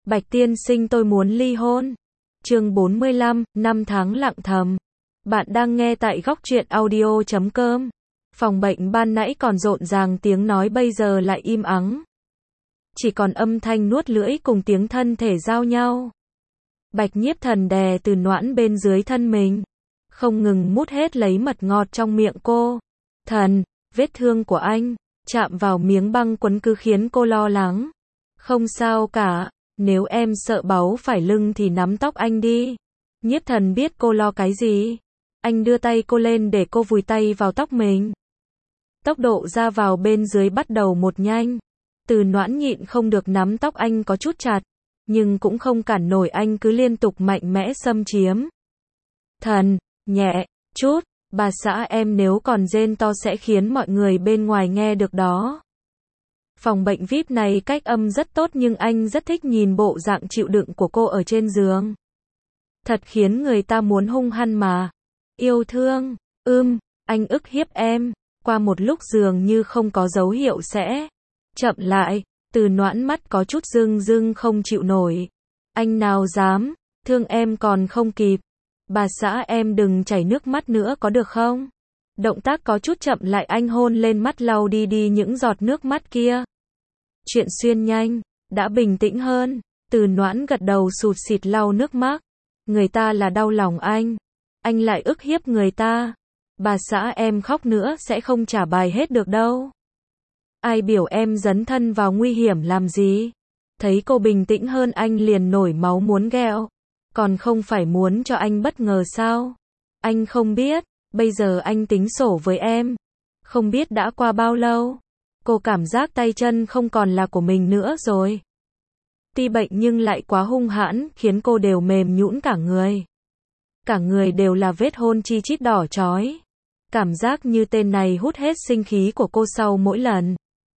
Bạch tiên sinh tôi muốn ly hôn. Chương 45, năm tháng lặng thầm. Bạn đang nghe tại góc truyện audio.com. Phòng bệnh ban nãy còn rộn ràng tiếng nói bây giờ lại im ắng. Chỉ còn âm thanh nuốt lưỡi cùng tiếng thân thể giao nhau. Bạch Nhiếp Thần đè Từ Noãn bên dưới thân mình, không ngừng mút hết lấy mật ngọt trong miệng cô. Thần, vết thương của anh, chạm vào miếng băng quấn cứ khiến cô lo lắng. Không sao cả, nếu em sợ báu phải lưng thì nắm tóc anh đi. Nhiếp Thần biết cô lo cái gì. Anh đưa tay cô lên để cô vùi tay vào tóc mình. Tốc độ ra vào bên dưới bắt đầu một nhanh. Từ Noãn nhịn không được nắm tóc anh có chút chặt, nhưng cũng không cản nổi anh cứ liên tục mạnh mẽ xâm chiếm. Thần, nhẹ chút, bà xã em nếu còn rên to sẽ khiến mọi người bên ngoài nghe được đó. Phòng bệnh VIP này cách âm rất tốt nhưng anh rất thích nhìn bộ dạng chịu đựng của cô ở trên giường. Thật khiến người ta muốn hung hăng mà. Yêu thương, anh ức hiếp em. Qua một lúc dường như không có dấu hiệu sẽ chậm lại. Từ Noãn mắt có chút rưng rưng không chịu nổi. Anh nào dám, thương em còn không kịp. Bà xã em đừng chảy nước mắt nữa có được không? Động tác có chút chậm lại, anh hôn lên mắt lau đi những giọt nước mắt kia. Chuyện xuyên nhanh, đã bình tĩnh hơn. Từ Noãn gật đầu sụt sịt lau nước mắt. Người ta là đau lòng anh lại ức hiếp người ta. Bà xã em khóc nữa sẽ không trả bài hết được đâu. Ai biểu em dấn thân vào nguy hiểm làm gì? Thấy cô bình tĩnh hơn anh liền nổi máu muốn ghẹo. Còn không phải muốn cho anh bất ngờ sao? Anh không biết, bây giờ anh tính sổ với em. Không biết đã qua bao lâu. Cô cảm giác tay chân không còn là của mình nữa rồi. Tuy bệnh nhưng lại quá hung hãn, khiến cô đều mềm nhũn cả người. Cả người đều là vết hôn chi chít đỏ chói. Cảm giác như tên này hút hết sinh khí của cô sau mỗi lần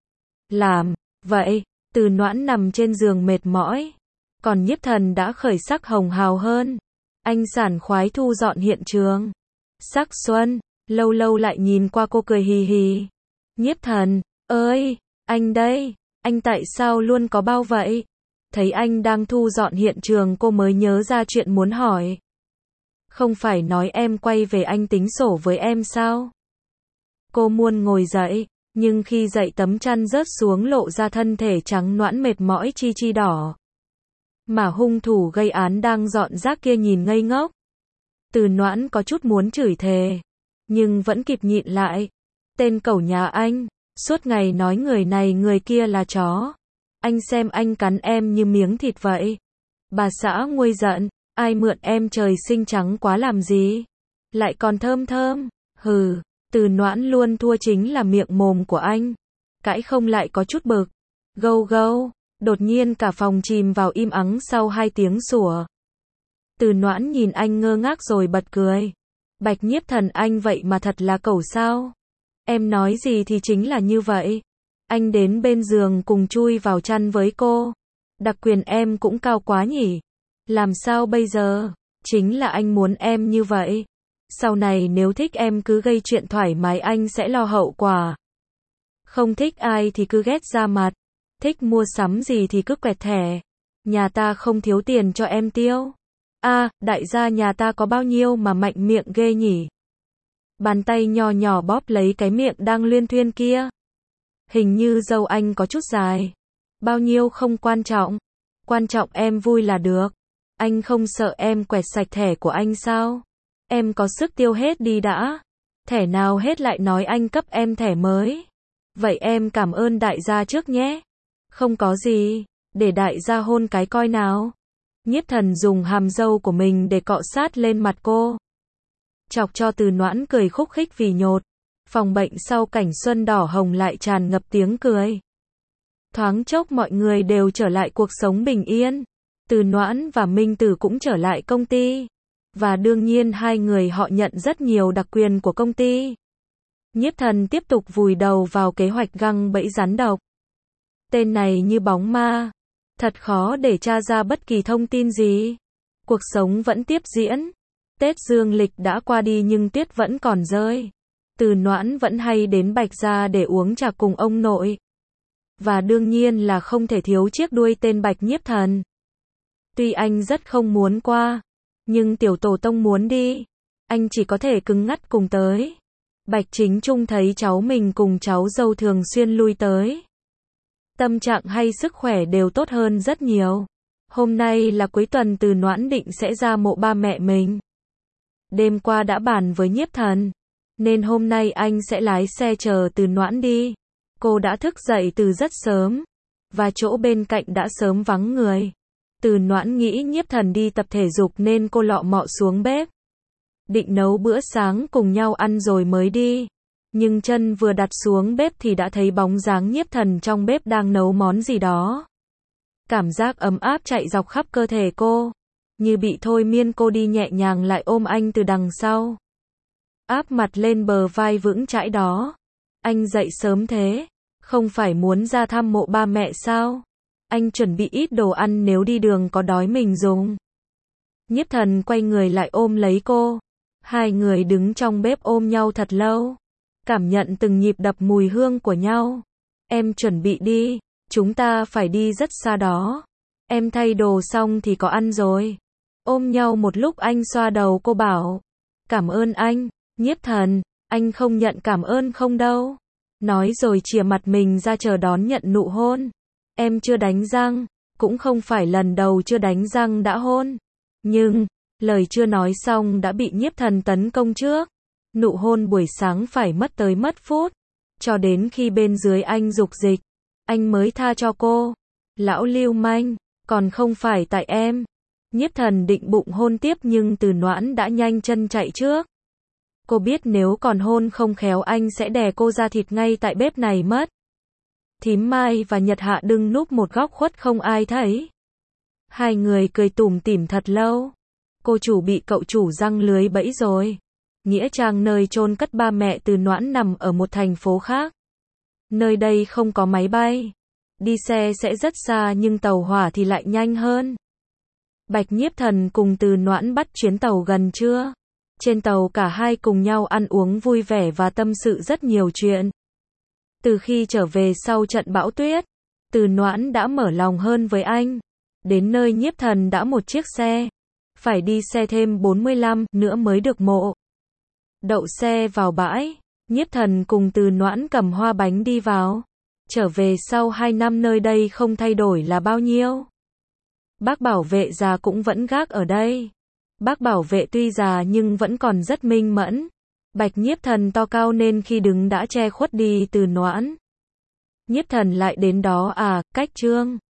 làm vậy. Từ Noãn nằm trên giường mệt mỏi. Còn Nhiếp Thần đã khởi sắc hồng hào hơn. Anh sảng khoái thu dọn hiện trường. Sắc xuân, lâu lâu lại nhìn qua cô cười hì hì. Nhiếp Thần, ơi, anh đây, anh tại sao luôn có bao vậy? Thấy anh đang thu dọn hiện trường cô mới nhớ ra chuyện muốn hỏi. Không phải nói em quay về anh tính sổ với em sao? Cô muốn ngồi dậy, nhưng khi dậy tấm chăn rớt xuống lộ ra thân thể trắng nõn mệt mỏi chi đỏ. Mà hung thủ gây án đang dọn rác kia nhìn ngây ngốc. Từ Noãn có chút muốn chửi thề, nhưng vẫn kịp nhịn lại. Tên cẩu nhà anh, suốt ngày nói người này người kia là chó. Anh xem anh cắn em như miếng thịt vậy. Bà xã nguôi giận, ai mượn em trời sinh trắng quá làm gì? Lại còn thơm thơm, hừ. Từ Noãn luôn thua chính là miệng mồm của anh. Cãi không lại có chút bực. Gâu gâu. Đột nhiên cả phòng chìm vào im ắng sau 2 tiếng sủa. Từ Noãn nhìn anh ngơ ngác rồi bật cười. Bạch Nhiếp Thần anh vậy mà thật là cẩu sao? Em nói gì thì chính là như vậy. Anh đến bên giường cùng chui vào chăn với cô. Đặc quyền em cũng cao quá nhỉ? Làm sao bây giờ? Chính là anh muốn em như vậy. Sau này nếu thích em cứ gây chuyện thoải mái anh sẽ lo hậu quả. Không thích ai thì cứ ghét ra mặt. Thích mua sắm gì thì cứ quẹt thẻ. Nhà ta không thiếu tiền cho em tiêu. Đại gia nhà ta có bao nhiêu mà mạnh miệng ghê nhỉ? Bàn tay nhỏ nhỏ bóp lấy cái miệng đang luyên thuyên kia. Hình như râu anh có chút dài. Bao nhiêu không quan trọng. Quan trọng em vui là được. Anh không sợ em quẹt sạch thẻ của anh sao? Em có sức tiêu hết đi đã. Thẻ nào hết lại nói anh cấp em thẻ mới. Vậy em cảm ơn đại gia trước nhé. Không có gì. Để đại gia hôn cái coi nào. Nhiếp Thần dùng hàm râu của mình để cọ sát lên mặt cô. Chọc cho Từ Noãn cười khúc khích vì nhột. Phòng bệnh sau cảnh xuân đỏ hồng lại tràn ngập tiếng cười. Thoáng chốc mọi người đều trở lại cuộc sống bình yên. Từ Noãn và Minh Tử cũng trở lại công ty. Và đương nhiên hai người họ nhận rất nhiều đặc quyền của công ty. Nhiếp Thần tiếp tục vùi đầu vào kế hoạch găng bẫy rắn độc. Tên này như bóng ma. Thật khó để tra ra bất kỳ thông tin gì. Cuộc sống vẫn tiếp diễn. Tết dương lịch đã qua đi nhưng tuyết vẫn còn rơi. Từ Noãn vẫn hay đến Bạch Gia để uống trà cùng ông nội. Và đương nhiên là không thể thiếu chiếc đuôi tên Bạch Nhiếp Thần. Tuy anh rất không muốn qua, nhưng tiểu tổ tông muốn đi, anh chỉ có thể cứng ngắt cùng tới. Bạch Chính Trung thấy cháu mình cùng cháu dâu thường xuyên lui tới. Tâm trạng hay sức khỏe đều tốt hơn rất nhiều. Hôm nay là cuối tuần, Từ Noãn định sẽ ra mộ ba mẹ mình. Đêm qua đã bàn với Nhiếp Thần, nên hôm nay anh sẽ lái xe chờ Từ Noãn đi. Cô đã thức dậy từ rất sớm, và chỗ bên cạnh đã sớm vắng người. Từ Noãn nghĩ Nhiếp Thần đi tập thể dục nên cô lọ mọ xuống bếp. Định nấu bữa sáng cùng nhau ăn rồi mới đi. Nhưng chân vừa đặt xuống bếp thì đã thấy bóng dáng Nhiếp Thần trong bếp đang nấu món gì đó. Cảm giác ấm áp chạy dọc khắp cơ thể cô. Như bị thôi miên, cô đi nhẹ nhàng lại ôm anh từ đằng sau. Áp mặt lên bờ vai vững chãi đó. Anh dậy sớm thế, không phải muốn ra thăm mộ ba mẹ sao? Anh chuẩn bị ít đồ ăn nếu đi đường có đói mình dùng. Nhiếp Thần quay người lại ôm lấy cô. Hai người đứng trong bếp ôm nhau thật lâu. Cảm nhận từng nhịp đập, mùi hương của nhau. Em chuẩn bị đi, chúng ta phải đi rất xa đó. Em thay đồ xong thì có ăn rồi. Ôm nhau một lúc anh xoa đầu cô bảo. Cảm ơn anh, Nhiếp Thần, anh không nhận cảm ơn không đâu. Nói rồi chìa mặt mình ra chờ đón nhận nụ hôn. Em chưa đánh răng, cũng không phải lần đầu chưa đánh răng đã hôn. Nhưng, lời chưa nói xong đã bị Nhiếp Thần tấn công trước. Nụ hôn buổi sáng phải mất tới mất phút. Cho đến khi bên dưới anh dục dịch, anh mới tha cho cô. Lão lưu manh, còn không phải tại em. Nhiếp Thần định bụng hôn tiếp nhưng Từ Noãn đã nhanh chân chạy trước. Cô biết nếu còn hôn không khéo anh sẽ đè cô ra thịt ngay tại bếp này mất. Thím Mai và Nhật Hạ đứng núp một góc khuất không ai thấy. Hai người cười tủm tỉm thật lâu. Cô chủ bị cậu chủ giăng lưới bẫy rồi. Nghĩa trang nơi chôn cất ba mẹ Từ Noãn nằm ở một thành phố khác. Nơi đây không có máy bay. Đi xe sẽ rất xa nhưng tàu hỏa thì lại nhanh hơn. Bạch Nhiếp Thần cùng Từ Noãn bắt chuyến tàu gần trưa. Trên tàu cả hai cùng nhau ăn uống vui vẻ và tâm sự rất nhiều chuyện. Từ khi trở về sau trận bão tuyết, Từ Noãn đã mở lòng hơn với anh. Đến nơi Nhiếp Thần đã một chiếc xe. Phải đi xe thêm 45 nữa mới được mộ. Đậu xe vào bãi, Nhiếp Thần cùng Từ Noãn cầm hoa bánh đi vào. Trở về sau 2 năm nơi đây không thay đổi là bao nhiêu. Bác bảo vệ già cũng vẫn gác ở đây. Bác bảo vệ tuy già nhưng vẫn còn rất minh mẫn. Bạch Nhiếp Thần to cao nên khi đứng đã che khuất đi Từ Noãn. Nhiếp Thần lại đến đó à, cách Trương